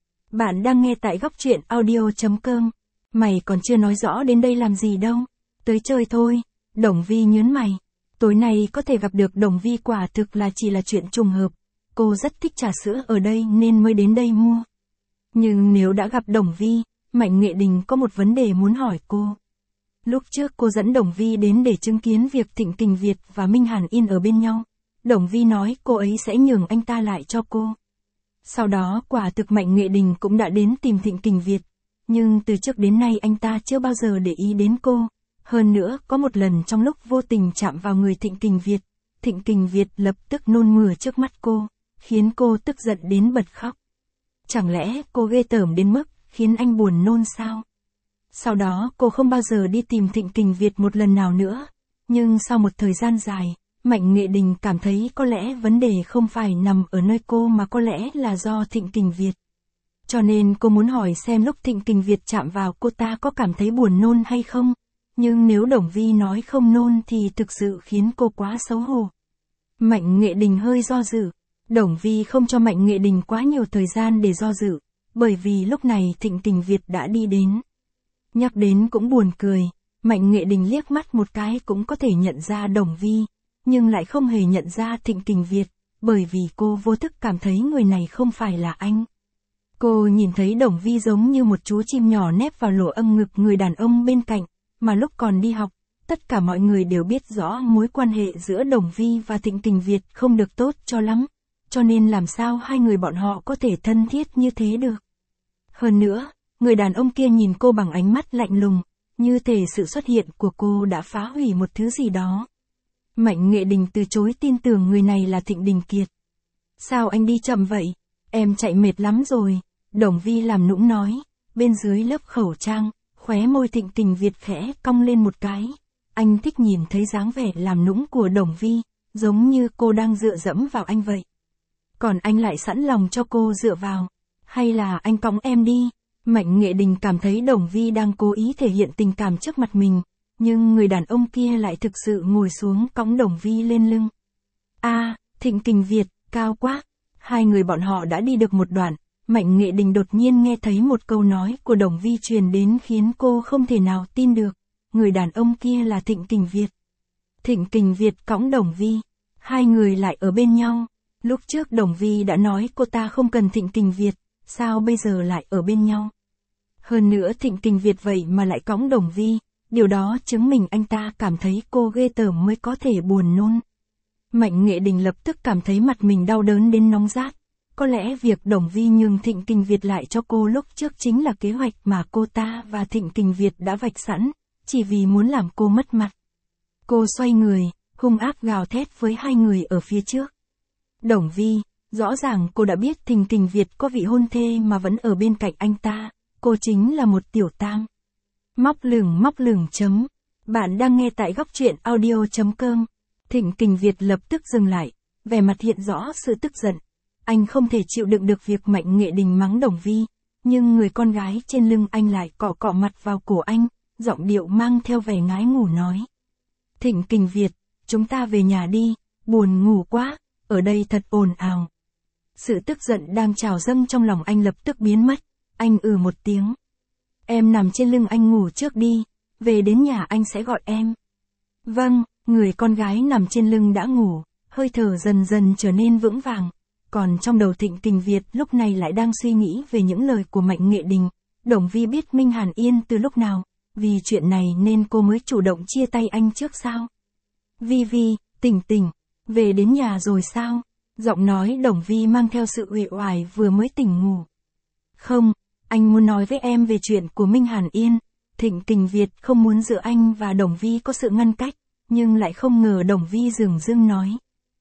Bạn đang nghe tại góc truyện audio chấm com. Mày còn chưa nói rõ đến đây làm gì đâu. Tới chơi thôi. Đồng Vi nhớn mày. Tối nay có thể gặp được Đồng Vi quả thực là chỉ là chuyện trùng hợp. Cô rất thích trà sữa ở đây nên mới đến đây mua. Nhưng nếu đã gặp Đồng Vi, Mạnh Nghệ Đình có một vấn đề muốn hỏi cô. Lúc trước cô dẫn Đồng Vi đến để chứng kiến việc Thịnh Kình Việt và Minh Hàn Yên ở bên nhau. Đồng Vi nói cô ấy sẽ nhường anh ta lại cho cô. Sau đó quả thực Mạnh Nghệ Đình cũng đã đến tìm Thịnh Kình Việt. Nhưng từ trước đến nay anh ta chưa bao giờ để ý đến cô. Hơn nữa có một lần trong lúc vô tình chạm vào người Thịnh Kình Việt, Thịnh Kình Việt lập tức nôn mửa trước mắt cô, khiến cô tức giận đến bật khóc. Chẳng lẽ cô ghê tởm đến mức khiến anh buồn nôn sao? Sau đó cô không bao giờ đi tìm Thịnh Kình Việt một lần nào nữa. Nhưng sau một thời gian dài, Mạnh Nghệ Đình cảm thấy có lẽ vấn đề không phải nằm ở nơi cô mà có lẽ là do Thịnh Kình Việt. Cho nên cô muốn hỏi xem lúc Thịnh Kình Việt chạm vào cô ta có cảm thấy buồn nôn hay không. Nhưng nếu Đồng Vi nói không nôn thì thực sự khiến cô quá xấu hổ. Mạnh Nghệ Đình hơi do dự. Đồng Vi không cho Mạnh Nghệ Đình quá nhiều thời gian để do dự. Bởi vì lúc này Thịnh Kình Việt đã đi đến. Nhắc đến cũng buồn cười. Mạnh Nghệ Đình liếc mắt một cái cũng có thể nhận ra Đồng Vi. Nhưng lại không hề nhận ra Thịnh Kình Việt. Bởi vì cô vô thức cảm thấy người này không phải là anh. Cô nhìn thấy Đồng Vi giống như một chú chim nhỏ nép vào lỗ âm ngực người đàn ông bên cạnh. Mà lúc còn đi học, tất cả mọi người đều biết rõ mối quan hệ giữa Đồng Vi và Thịnh Kình Việt không được tốt cho lắm. Cho nên làm sao hai người bọn họ có thể thân thiết như thế được. Hơn nữa, người đàn ông kia nhìn cô bằng ánh mắt lạnh lùng, như thể sự xuất hiện của cô đã phá hủy một thứ gì đó. Mạnh Nghệ Đình từ chối tin tưởng người này là Thịnh Đình Kiệt. Sao anh đi chậm vậy? Em chạy mệt lắm rồi. Đồng Vi làm nũng nói, bên dưới lớp khẩu trang, khóe môi Thịnh Kình Việt khẽ cong lên một cái. Anh thích nhìn thấy dáng vẻ làm nũng của Đồng Vi, giống như cô đang dựa dẫm vào anh vậy. Còn anh lại sẵn lòng cho cô dựa vào. Hay là anh cõng em đi? Mạnh Nghệ Đình cảm thấy Đồng Vi đang cố ý thể hiện tình cảm trước mặt mình. Nhưng người đàn ông kia lại thực sự ngồi xuống cõng Đồng Vi lên lưng. A, à, Thịnh Kình Việt, cao quá. Hai người bọn họ đã đi được một đoạn. Mạnh Nghệ Đình đột nhiên nghe thấy một câu nói của Đồng Vi truyền đến khiến cô không thể nào tin được. Người đàn ông kia là Thịnh Kình Việt. Thịnh Kình Việt cõng Đồng Vi. Hai người lại ở bên nhau. Lúc trước Đồng Vi đã nói cô ta không cần Thịnh Kình Việt. Sao bây giờ lại ở bên nhau? Hơn nữa Thịnh Kình Việt vậy mà lại cõng Đồng Vi. Điều đó chứng minh anh ta cảm thấy cô ghê tởm mới có thể buồn nôn. Mạnh Nghệ Đình lập tức cảm thấy mặt mình đau đớn đến nóng rát. Có lẽ việc Đồng Vi nhường Thịnh Kình Việt lại cho cô lúc trước chính là kế hoạch mà cô ta và Thịnh Kình Việt đã vạch sẵn, chỉ vì muốn làm cô mất mặt. Cô xoay người, hung ác gào thét với hai người ở phía trước. Đồng Vi, rõ ràng cô đã biết Thịnh Kình Việt có vị hôn thê mà vẫn ở bên cạnh anh ta, cô chính là một tiểu tam. Móc lửng móc lửng chấm. Bạn đang nghe tại góc truyện audio chấm com. Thịnh Kình Việt lập tức dừng lại, vẻ mặt hiện rõ sự tức giận. Anh không thể chịu đựng được việc Mạnh Nghệ Đình mắng Đồng Vi, nhưng người con gái trên lưng anh lại cọ cọ mặt vào cổ anh, giọng điệu mang theo vẻ ngái ngủ nói. Thịnh Kình Việt, chúng ta về nhà đi, buồn ngủ quá, ở đây thật ồn ào. Sự tức giận đang trào dâng trong lòng anh lập tức biến mất, anh ừ một tiếng. Em nằm trên lưng anh ngủ trước đi, về đến nhà anh sẽ gọi em. Vâng, người con gái nằm trên lưng đã ngủ, hơi thở dần dần trở nên vững vàng. Còn trong đầu Thịnh Kình Việt lúc này lại đang suy nghĩ về những lời của Mạnh Nghệ Đình. Đồng Vi biết Minh Hàn Yên từ lúc nào, vì chuyện này nên cô mới chủ động chia tay anh trước sao? Vi Vi, tỉnh tỉnh, về đến nhà rồi sao? Giọng nói Đồng Vi mang theo sự uể oải vừa mới tỉnh ngủ. Không, anh muốn nói với em về chuyện của Minh Hàn Yên. Thịnh Kình Việt không muốn giữa anh và Đồng Vi có sự ngăn cách, nhưng lại không ngờ Đồng Vi dửng dưng nói.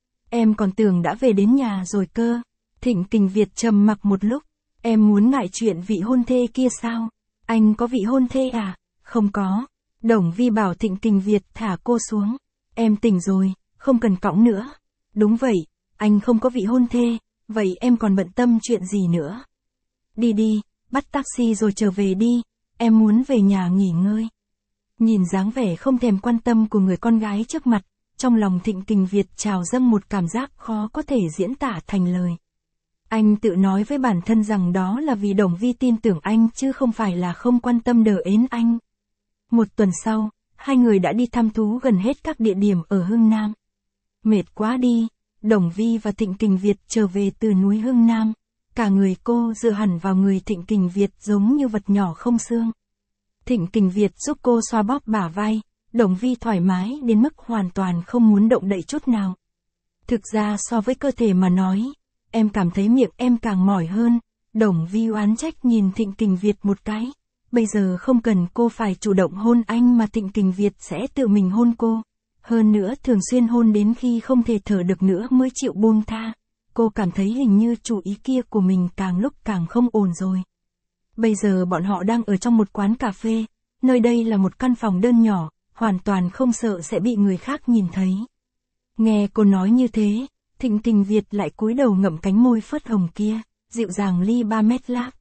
Em còn tưởng đã về đến nhà rồi cơ. Thịnh Kình Việt trầm mặc một lúc. Em muốn ngại chuyện vị hôn thê kia sao? Anh có vị hôn thê à? Không có. Đồng Vi bảo Thịnh Kình Việt thả cô xuống. Em tỉnh rồi, không cần cõng nữa. Đúng vậy, anh không có vị hôn thê, vậy em còn bận tâm chuyện gì nữa? Đi đi, bắt taxi rồi trở về đi, em muốn về nhà nghỉ ngơi. Nhìn dáng vẻ không thèm quan tâm của người con gái trước mặt, trong lòng Thịnh Kình Việt trào dâng một cảm giác khó có thể diễn tả thành lời. Anh tự nói với bản thân rằng đó là vì Đồng Vi tin tưởng anh chứ không phải là không quan tâm đờ ến anh. Một tuần sau, hai người đã đi thăm thú gần hết các địa điểm ở Hưng Nam. Mệt quá đi, Đồng Vi và Thịnh Kình Việt trở về từ núi Hưng Nam. Cả người cô dựa hẳn vào người Thịnh Kình Việt giống như vật nhỏ không xương. Thịnh Kình Việt giúp cô xoa bóp bả vai, Đồng Vi thoải mái đến mức hoàn toàn không muốn động đậy chút nào. Thực ra so với cơ thể mà nói, em cảm thấy miệng em càng mỏi hơn. Đồng Vi oán trách nhìn Thịnh Kình Việt một cái. Bây giờ không cần cô phải chủ động hôn anh mà Thịnh Kình Việt sẽ tự mình hôn cô. Hơn nữa thường xuyên hôn đến khi không thể thở được nữa mới chịu buông tha. Cô cảm thấy hình như chủ ý kia của mình càng lúc càng không ổn rồi. Bây giờ bọn họ đang ở trong một quán cà phê. Nơi đây là một căn phòng đơn nhỏ, hoàn toàn không sợ sẽ bị người khác nhìn thấy. Nghe cô nói như thế, Thịnh Kình Việt lại cúi đầu ngậm cánh môi phớt hồng kia, dịu dàng ly ba mét láp.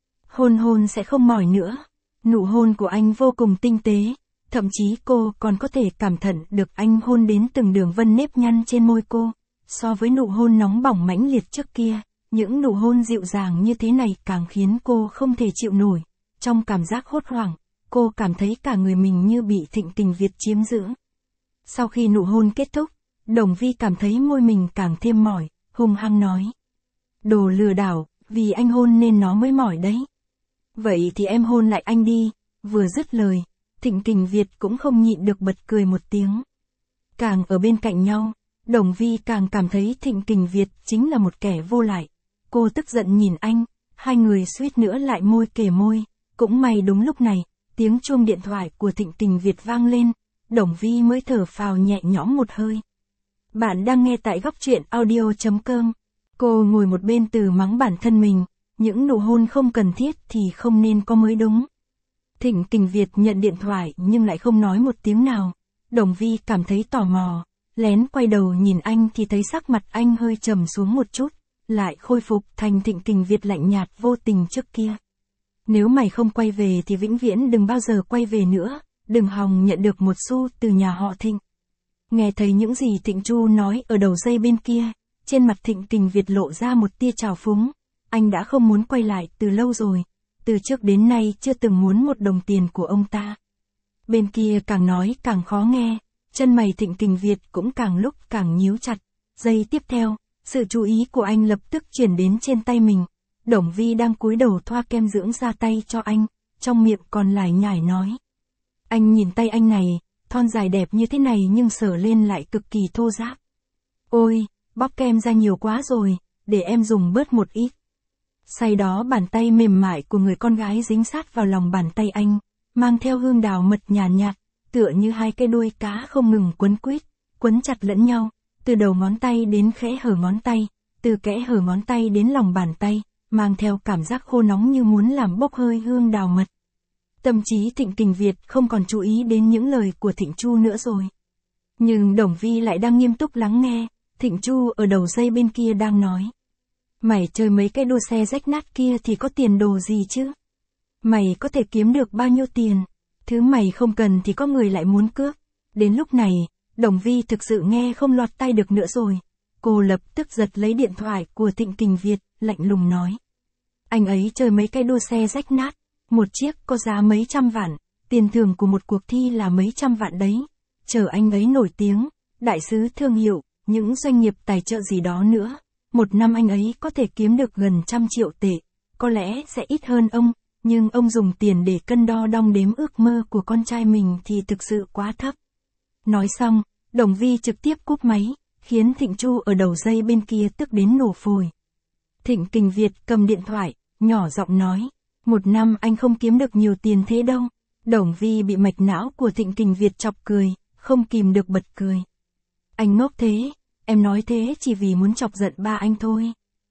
Hôn hôn sẽ không mỏi nữa. Nụ hôn của anh vô cùng tinh tế, thậm chí cô còn có thể cảm nhận được anh hôn đến từng đường vân nếp nhăn trên môi cô. So với nụ hôn nóng bỏng mãnh liệt trước kia, những nụ hôn dịu dàng như thế này càng khiến cô không thể chịu nổi. Trong cảm giác hốt hoảng, cô cảm thấy cả người mình như bị Thịnh Kình Việt chiếm giữ. Sau khi nụ hôn kết thúc, Đồng Vi cảm thấy môi mình càng thêm mỏi, hung hăng nói. Đồ lừa đảo, vì anh hôn nên nó mới mỏi đấy. Vậy thì em hôn lại anh đi. Vừa dứt lời, Thịnh Kình Việt cũng không nhịn được bật cười một tiếng. Càng ở bên cạnh nhau, Đồng Vi càng cảm thấy Thịnh Kình Việt chính là một kẻ vô lại. Cô tức giận nhìn anh, hai người suýt nữa lại môi kề môi. Cũng may đúng lúc này, tiếng chuông điện thoại của Thịnh Kình Việt vang lên, Đồng Vi mới thở phào nhẹ nhõm một hơi. Bạn đang nghe tại góc truyện audio chấm com. Cô ngồi một bên từ mắng bản thân mình, những nụ hôn không cần thiết thì không nên có mới đúng. Thịnh Kình Việt nhận điện thoại nhưng lại không nói một tiếng nào. Đồng Vi cảm thấy tò mò, lén quay đầu nhìn anh thì thấy sắc mặt anh hơi trầm xuống một chút, lại khôi phục thành Thịnh Kình Việt lạnh nhạt vô tình trước kia. Nếu mày không quay về thì vĩnh viễn đừng bao giờ quay về nữa, đừng hòng nhận được một xu từ nhà họ Thịnh. Nghe thấy những gì Thịnh Chu nói ở đầu dây bên kia, trên mặt Thịnh Kình Việt lộ ra một tia trào phúng. Anh đã không muốn quay lại từ lâu rồi, từ trước đến nay chưa từng muốn một đồng tiền của ông ta. Bên kia càng nói càng khó nghe, chân mày Thịnh Kình Việt cũng càng lúc càng nhíu chặt. Giây tiếp theo, sự chú ý của anh lập tức chuyển đến trên tay mình. Đồng Vi đang cúi đầu thoa kem dưỡng da tay cho anh, trong miệng còn lải nhải nói. Anh nhìn tay anh này, thon dài đẹp như thế này nhưng sờ lên lại cực kỳ thô ráp. Ôi, bóp kem ra nhiều quá rồi, để em dùng bớt một ít. Say đó bàn tay mềm mại của người con gái dính sát vào lòng bàn tay anh, mang theo hương đào mật nhàn nhạt, nhạt, tựa như hai cái đuôi cá không ngừng quấn quýt, quấn chặt lẫn nhau, từ đầu ngón tay đến khẽ hở ngón tay, từ kẽ hở ngón tay đến lòng bàn tay, mang theo cảm giác khô nóng như muốn làm bốc hơi hương đào mật. Tâm trí Thịnh Kình Việt không còn chú ý đến những lời của Thịnh Chu nữa rồi. Nhưng Đồng Vi lại đang nghiêm túc lắng nghe, Thịnh Chu ở đầu dây bên kia đang nói. Mày chơi mấy cái đua xe rách nát kia thì có tiền đồ gì chứ? Mày có thể kiếm được bao nhiêu tiền? Thứ mày không cần thì có người lại muốn cướp. Đến lúc này, Đồng Vi thực sự nghe không lọt tai được nữa rồi. Cô lập tức giật lấy điện thoại của Thịnh Kình Việt, lạnh lùng nói. Anh ấy chơi mấy cái đua xe rách nát, một chiếc có giá mấy trăm vạn, tiền thưởng của một cuộc thi là mấy trăm vạn đấy. Chờ anh ấy nổi tiếng, đại sứ thương hiệu, những doanh nghiệp tài trợ gì đó nữa. Một năm anh ấy có thể kiếm được gần trăm triệu tệ, có lẽ sẽ ít hơn ông, nhưng ông dùng tiền để cân đo đong đếm ước mơ của con trai mình thì thực sự quá thấp. Nói xong, Đồng Vi trực tiếp cúp máy, khiến Thịnh Chu ở đầu dây bên kia tức đến nổ phổi. Thịnh Kình Việt cầm điện thoại, nhỏ giọng nói, một năm anh không kiếm được nhiều tiền thế đâu. Đồng Vi bị mạch não của Thịnh Kình Việt chọc cười, không kìm được bật cười. Anh ngốc thế, em nói thế chỉ vì muốn chọc giận ba anh thôi.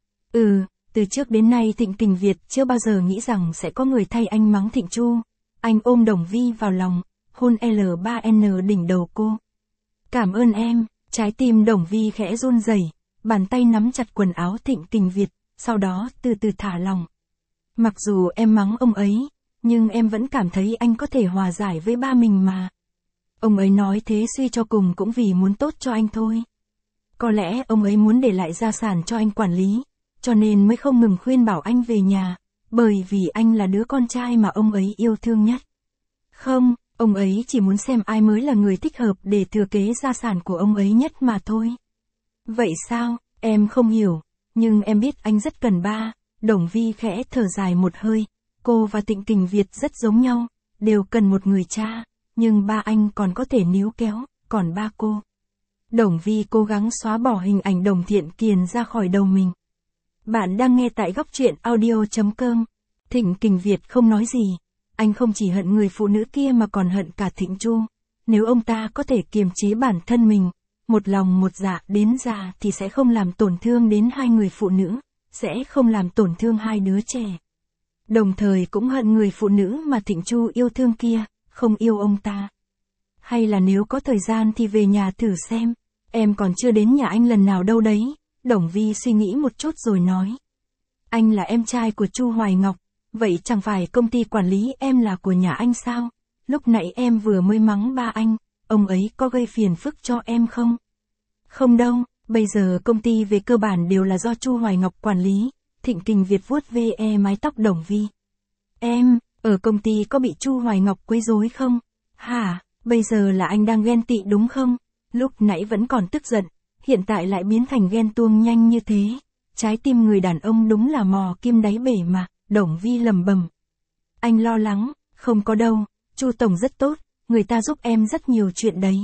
Ừ, từ trước đến nay Thịnh Kình Việt chưa bao giờ nghĩ rằng sẽ có người thay anh mắng Thịnh Chu. Anh ôm Đồng Vi vào lòng, hôn L ba N đỉnh đầu cô. Cảm ơn em, trái tim Đồng Vi khẽ run rẩy, bàn tay nắm chặt quần áo Thịnh Kình Việt, sau đó từ từ thả lòng. Mặc dù em mắng ông ấy, nhưng em vẫn cảm thấy anh có thể hòa giải với ba mình mà. Ông ấy nói thế suy cho cùng cũng vì muốn tốt cho anh thôi. Có lẽ ông ấy muốn để lại gia sản cho anh quản lý, cho nên mới không ngừng khuyên bảo anh về nhà, bởi vì anh là đứa con trai mà ông ấy yêu thương nhất. Không, Ông ấy chỉ muốn xem ai mới là người thích hợp để thừa kế gia sản của ông ấy nhất mà thôi. Vậy sao, em không hiểu, nhưng em biết anh rất cần ba. Đồng Vi khẽ thở dài một hơi, cô và Thịnh Kình Việt rất giống nhau, đều cần một người cha, nhưng ba anh còn có thể níu kéo, còn ba cô. Đồng Vi cố gắng xóa bỏ hình ảnh Đồng Thiện Kiền ra khỏi đầu mình. Bạn đang nghe tại góc truyện audio.com. Thịnh Kình Việt không nói gì. Anh không chỉ hận người phụ nữ kia mà còn hận cả Thịnh Chu. Nếu ông ta có thể kiềm chế bản thân mình, một lòng một dạ đến già thì sẽ không làm tổn thương đến hai người phụ nữ, sẽ không làm tổn thương hai đứa trẻ. Đồng thời cũng hận người phụ nữ mà Thịnh Chu yêu thương kia, không yêu ông ta. Hay là nếu có thời gian thì về nhà thử xem, em còn chưa đến nhà anh lần nào đâu đấy. Đồng Vi suy nghĩ một chút rồi nói. Anh là em trai của Chu Hoài Ngọc, vậy chẳng phải công ty quản lý em là của nhà anh sao? Lúc nãy em vừa mới mắng ba anh, ông ấy có gây phiền phức cho em không? Không đâu, bây giờ công ty về cơ bản đều là do Chu Hoài Ngọc quản lý. Thịnh Kình Việt vuốt ve mái tóc Đồng Vi. Em, ở công ty có bị Chu Hoài Ngọc quấy rối không? Hả, bây giờ là anh đang ghen tị đúng không? Lúc nãy vẫn còn tức giận, hiện tại lại biến thành ghen tuông nhanh như thế. Trái tim người đàn ông đúng là mò kim đáy bể mà. Đồng Vi lầm bầm. Anh lo lắng, không có đâu, Chu tổng rất tốt, người ta giúp em rất nhiều chuyện đấy.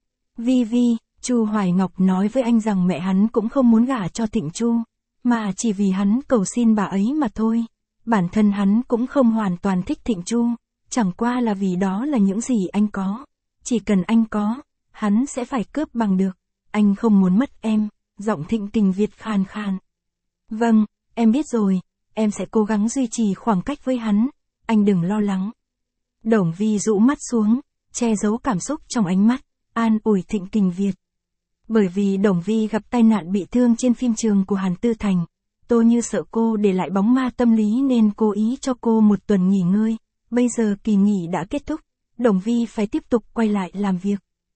Vi Vi, Chu Hoài Ngọc nói với anh rằng mẹ hắn cũng không muốn gả cho Thịnh Chu, mà chỉ vì hắn cầu xin bà ấy mà thôi. Bản thân hắn cũng không hoàn toàn thích Thịnh Chu, chẳng qua là vì đó là những gì anh có. Chỉ cần anh có, hắn sẽ phải cướp bằng được. Anh không muốn mất em, giọng Thịnh Kình Việt khàn khàn. Vâng, em biết rồi. Em sẽ cố gắng duy trì khoảng cách với hắn, anh đừng lo lắng. Đồng Vi rũ mắt xuống, che giấu cảm xúc trong ánh mắt, an ủi Thịnh Kình Việt. Bởi vì Đồng Vi gặp tai nạn bị thương trên phim trường của Hàn Tư Thành, Tô Như sợ cô để lại bóng ma tâm lý nên cố ý cho cô một tuần nghỉ ngơi. Bây giờ kỳ nghỉ đã kết thúc, Đồng Vi phải tiếp tục quay lại làm việc.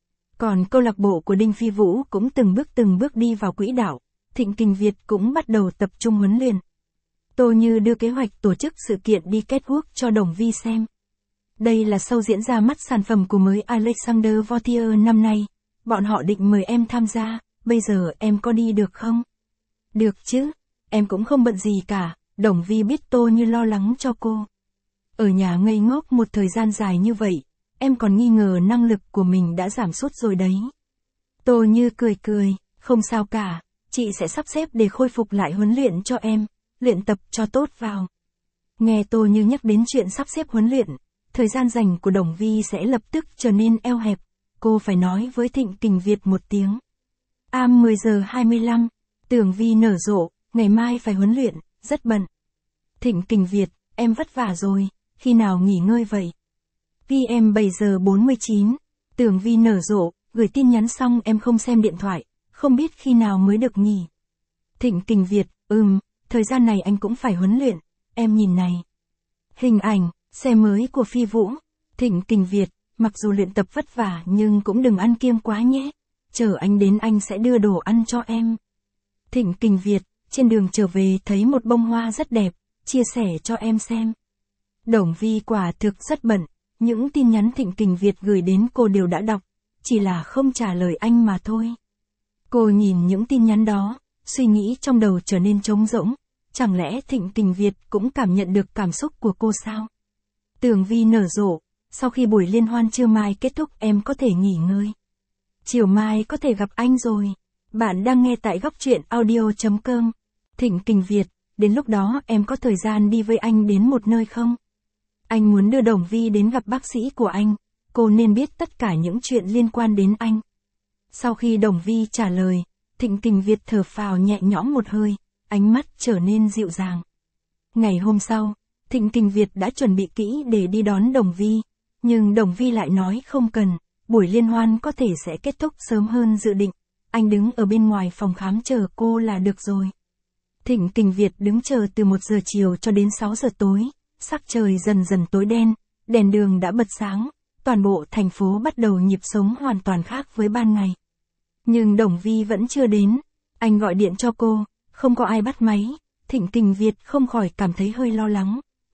Còn câu lạc bộ của Đinh Phi Vũ cũng từng bước từng bước đi vào quỹ đạo, Thịnh Kình Việt cũng bắt đầu tập trung huấn luyện. Tô Như đưa kế hoạch tổ chức sự kiện đi catwalk cho Đồng Vi xem. Đây là show diễn ra mắt sản phẩm của mới Alexander Vautier năm nay. Bọn họ định mời em tham gia, bây giờ em có đi được không? Được chứ, em cũng không bận gì cả, Đồng Vi biết Tô Như lo lắng cho cô. Ở nhà ngây ngốc một thời gian dài như vậy, em còn nghi ngờ năng lực của mình đã giảm sút rồi đấy. Tô Như cười cười, không sao cả, chị sẽ sắp xếp để khôi phục lại huấn luyện cho em. Luyện tập cho tốt vào. Nghe Tô Như nhắc đến chuyện sắp xếp huấn luyện, thời gian dành của Đồng Vi sẽ lập tức trở nên eo hẹp. Cô phải nói với Thịnh Kình Việt một tiếng. Am mười giờ hai mươi lăm, Tưởng Vi nở rộ, ngày mai phải huấn luyện, rất bận. Thịnh Kình Việt, em vất vả rồi, khi nào nghỉ ngơi vậy? pê em bảy giờ bốn mươi chín, Tưởng Vi nở rộ, gửi tin nhắn xong em không xem điện thoại, không biết khi nào mới được nghỉ. Thịnh Kình Việt, ừm. Thời gian này anh cũng phải huấn luyện, em nhìn này. Hình ảnh, xe mới của Phi Vũ. Thịnh Kình Việt, mặc dù luyện tập vất vả nhưng cũng đừng ăn kiêng quá nhé. Chờ anh đến anh sẽ đưa đồ ăn cho em. Thịnh Kình Việt, trên đường trở về thấy một bông hoa rất đẹp, chia sẻ cho em xem. Đồng Vi quả thực rất bận, những tin nhắn Thịnh Kình Việt gửi đến cô đều đã đọc, chỉ là không trả lời anh mà thôi. Cô nhìn những tin nhắn đó. Suy nghĩ trong đầu trở nên trống rỗng, chẳng lẽ Thịnh Kình Việt cũng cảm nhận được cảm xúc của cô sao? Tưởng Vi nở rộ, sau khi buổi liên hoan trưa mai kết thúc em có thể nghỉ ngơi. Chiều mai có thể gặp anh rồi. Bạn đang nghe tại góc truyện audio.com. Thịnh Kình Việt, đến lúc đó em có thời gian đi với anh đến một nơi không? Anh muốn đưa Đồng Vi đến gặp bác sĩ của anh, cô nên biết tất cả những chuyện liên quan đến anh. Sau khi Đồng Vi trả lời, Thịnh Kình Việt thở phào nhẹ nhõm một hơi, ánh mắt trở nên dịu dàng. Ngày hôm sau, Thịnh Kình Việt đã chuẩn bị kỹ để đi đón Đồng Vi, nhưng Đồng Vi lại nói không cần, buổi liên hoan có thể sẽ kết thúc sớm hơn dự định, anh đứng ở bên ngoài phòng khám chờ cô là được rồi. Thịnh Kình Việt đứng chờ từ một giờ chiều cho đến sáu giờ tối, sắc trời dần dần tối đen, đèn đường đã bật sáng, toàn bộ thành phố bắt đầu nhịp sống hoàn toàn khác với ban ngày. Nhưng Đồng Vi vẫn chưa đến, anh gọi điện cho cô, không có ai bắt máy, Thịnh Kình Việt không khỏi cảm thấy hơi lo lắng,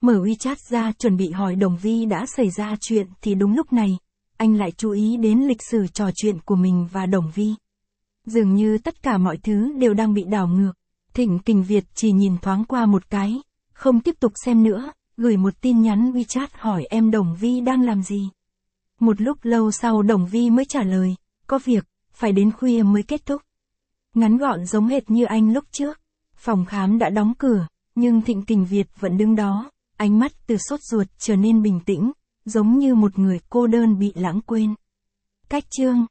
Mở WeChat ra chuẩn bị hỏi Đồng Vi đã xảy ra chuyện thì đúng lúc này, anh lại chú ý đến lịch sử trò chuyện của mình và Đồng Vi. Dường như tất cả mọi thứ đều đang bị đảo ngược. Thịnh Kình Việt chỉ nhìn thoáng qua một cái, không tiếp tục xem nữa, gửi một tin nhắn WeChat hỏi em Đồng Vi đang làm gì. Một lúc lâu sau Đồng Vi mới trả lời, có việc, phải đến khuya mới kết thúc. Ngắn gọn giống hệt như anh lúc trước. Phòng khám đã đóng cửa, nhưng Thịnh Kình Việt vẫn đứng đó, ánh mắt từ sốt ruột trở nên bình tĩnh, giống như một người cô đơn bị lãng quên. Cách chương